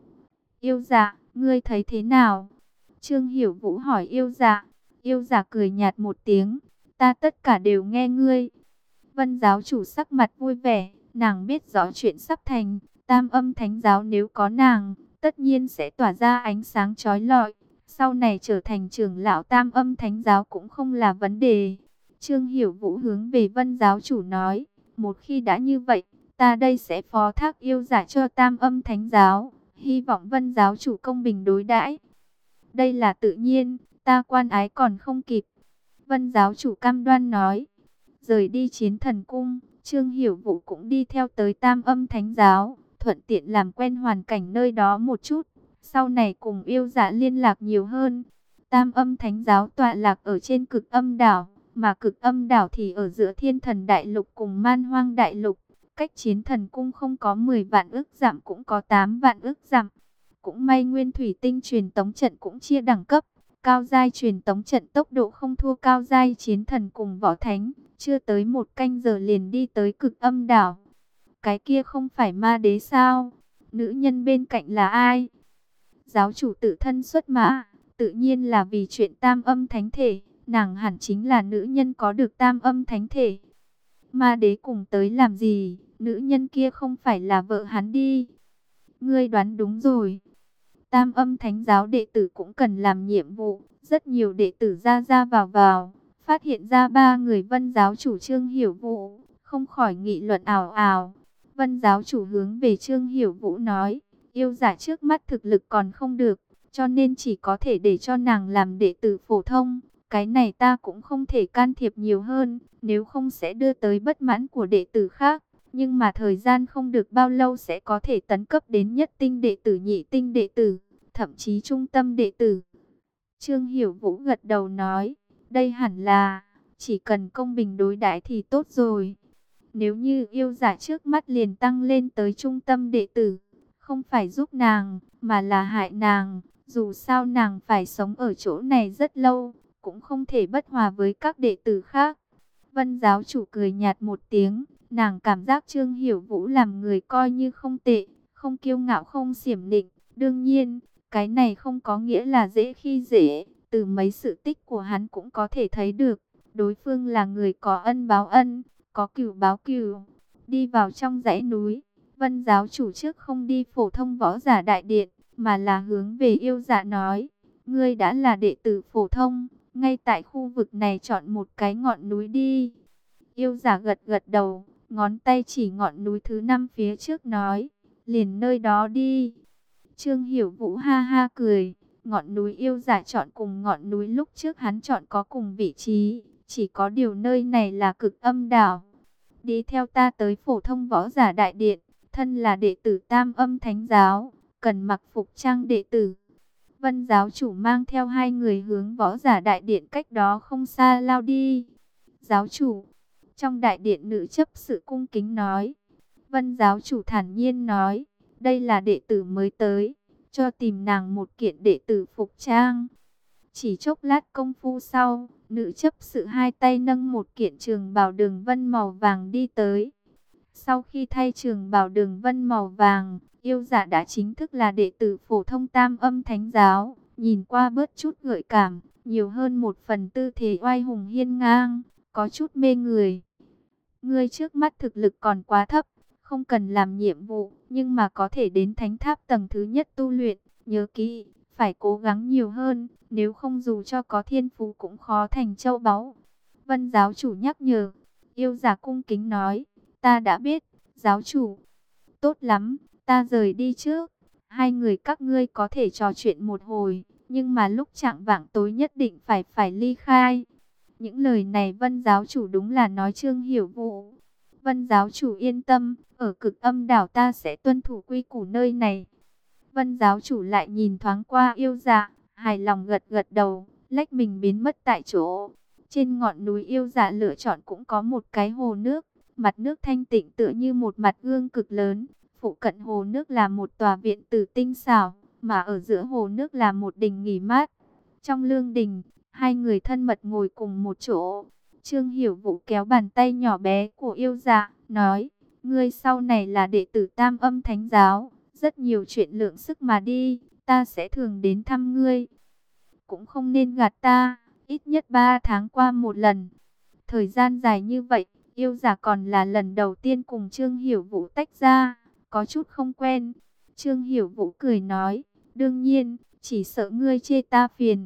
Yêu dạ, ngươi thấy thế nào? Trương Hiểu Vũ hỏi yêu dạ. Yêu dạ cười nhạt một tiếng: ta tất cả đều nghe ngươi. Vân giáo chủ sắc mặt vui vẻ, nàng biết rõ chuyện sắp thành. Tam Âm Thánh giáo nếu có nàng, tất nhiên sẽ tỏa ra ánh sáng chói lọi. Sau này trở thành trưởng lão Tam Âm Thánh giáo cũng không là vấn đề. Trương Hiểu Vũ hướng về Vân giáo chủ nói: một khi đã như vậy, ta đây sẽ phó thác yêu giả cho Tam Âm Thánh giáo. Hy vọng Vân giáo chủ công bình đối đãi. Đây là tự nhiên, ta quan ái còn không kịp. Vân giáo chủ cam đoan nói. Rời đi Chiến Thần Cung, Trương Hiểu Vũ cũng đi theo tới Tam Âm Thánh giáo, thuận tiện làm quen hoàn cảnh nơi đó một chút. Sau này cùng yêu dạ liên lạc nhiều hơn. Tam Âm Thánh giáo tọa lạc ở trên Cực Âm đảo, mà Cực Âm đảo thì ở giữa Thiên Thần Đại Lục cùng Man Hoang Đại Lục. Cách Chiến Thần Cung không có mười vạn ức dặm cũng có tám vạn ức dặm. Cũng may Nguyên Thủy Tinh truyền tống trận cũng chia đẳng cấp. Cao giai truyền tống trận tốc độ không thua cao giai Chiến Thần cùng Võ Thánh. Chưa tới một canh giờ liền đi tới Cực Âm đảo. Cái kia không phải ma đế sao? Nữ nhân bên cạnh là ai? Giáo chủ tự thân xuất mã, tự nhiên là vì chuyện Tam Âm Thánh thể. Nàng hẳn chính là nữ nhân có được Tam Âm Thánh thể. Ma đế cùng tới làm gì? Nữ nhân kia không phải là vợ hắn đi. Ngươi đoán đúng rồi. Tam Âm Thánh giáo đệ tử cũng cần làm nhiệm vụ. Rất nhiều đệ tử ra ra vào vào. Phát hiện ra ba người Vân giáo chủ Trương Hiểu Vũ, không khỏi nghị luận ào ào. Vân giáo chủ hướng về Trương Hiểu Vũ nói: yêu giả trước mắt thực lực còn không được, cho nên chỉ có thể để cho nàng làm đệ tử phổ thông. Cái này ta cũng không thể can thiệp nhiều hơn, nếu không sẽ đưa tới bất mãn của đệ tử khác. Nhưng mà thời gian không được bao lâu sẽ có thể tấn cấp đến nhất tinh đệ tử, nhị tinh đệ tử, thậm chí trung tâm đệ tử. Trương Hiểu Vũ gật đầu nói, đây hẳn là, chỉ cần công bình đối đãi thì tốt rồi. Nếu như yêu giả trước mắt liền tăng lên tới trung tâm đệ tử, không phải giúp nàng, mà là hại nàng. Dù sao nàng phải sống ở chỗ này rất lâu, cũng không thể bất hòa với các đệ tử khác. Vân giáo chủ cười nhạt một tiếng, nàng cảm giác Trương Hiểu Vũ làm người coi như không tệ, không kiêu ngạo không xiểm nịnh. Đương nhiên, cái này không có nghĩa là dễ khi dễ, từ mấy sự tích của hắn cũng có thể thấy được. Đối phương là người có ân báo ân, có cừu báo cừu. Đi vào trong dãy núi, Vân giáo chủ trước không đi phổ thông võ giả đại điện, mà là hướng về yêu dạ nói, ngươi đã là đệ tử phổ thông, ngay tại khu vực này chọn một cái ngọn núi đi. Yêu giả gật gật đầu, ngón tay chỉ ngọn núi thứ năm phía trước nói, liền nơi đó đi. Trương Hiểu Vũ ha ha cười, ngọn núi yêu giả chọn cùng ngọn núi lúc trước hắn chọn có cùng vị trí, chỉ có điều nơi này là cực âm đảo. Đi theo ta tới phổ thông võ giả đại điện, thân là đệ tử Tam Âm Thánh giáo, cần mặc phục trang đệ tử. Vân giáo chủ mang theo hai người hướng võ giả đại điện cách đó không xa lao đi. Giáo chủ, trong đại điện nữ chấp sự cung kính nói. Vân giáo chủ thản nhiên nói, đây là đệ tử mới tới, cho tìm nàng một kiện đệ tử phục trang. Chỉ chốc lát công phu sau, nữ chấp sự hai tay nâng một kiện trường bào đường vân màu vàng đi tới. Sau khi thay trường bào đường vân màu vàng, yêu dạ đã chính thức là đệ tử phổ thông Tam Âm Thánh giáo, nhìn qua bớt chút gợi cảm, nhiều hơn một phần tư thế oai hùng hiên ngang, có chút mê người. Ngươi trước mắt thực lực còn quá thấp, không cần làm nhiệm vụ, nhưng mà có thể đến thánh tháp tầng thứ nhất tu luyện, nhớ kỹ, phải cố gắng nhiều hơn, nếu không dù cho có thiên phú cũng khó thành châu báu. Vân giáo chủ nhắc nhở, yêu giả cung kính nói, ta đã biết, giáo chủ. Tốt lắm, ta rời đi trước, hai người các ngươi có thể trò chuyện một hồi, nhưng mà lúc chạng vạng tối nhất định phải phải ly khai. Những lời này Vân giáo chủ đúng là nói Trương Hiểu Vũ. Vân giáo chủ yên tâm, ở cực âm đảo ta sẽ tuân thủ quy củ nơi này. Vân giáo chủ lại nhìn thoáng qua yêu dạ, hài lòng gật gật đầu, lách mình biến mất tại chỗ. Trên ngọn núi yêu dạ lựa chọn cũng có một cái hồ nước, mặt nước thanh tịnh tựa như một mặt gương cực lớn. Phụ cận hồ nước là một tòa viện tử tinh xảo, mà ở giữa hồ nước là một đình nghỉ mát. Trong lương đình, hai người thân mật ngồi cùng một chỗ. Trương Hiểu Vũ kéo bàn tay nhỏ bé của yêu dạ, nói, ngươi sau này là đệ tử Tam Âm Thánh giáo, rất nhiều chuyện lượng sức mà đi, ta sẽ thường đến thăm ngươi. Cũng không nên gạt ta, ít nhất ba tháng qua một lần. Thời gian dài như vậy, yêu dạ còn là lần đầu tiên cùng Trương Hiểu Vũ tách ra, có chút không quen. Trương Hiểu Vũ cười nói, đương nhiên, chỉ sợ ngươi chê ta phiền.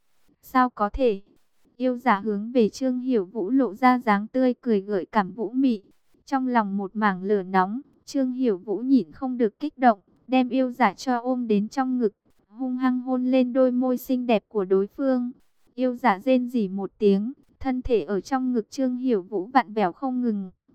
Sao có thể? Yêu giả hướng về Trương Hiểu Vũ lộ ra dáng tươi cười gợi cảm vũ mị. Trong lòng một mảng lửa nóng, Trương Hiểu Vũ nhịn không được kích động, đem yêu giả cho ôm đến trong ngực, hung hăng hôn lên đôi môi xinh đẹp của đối phương. Yêu giả rên rỉ một tiếng, thân thể ở trong ngực Trương Hiểu Vũ vặn vẹo không ngừng.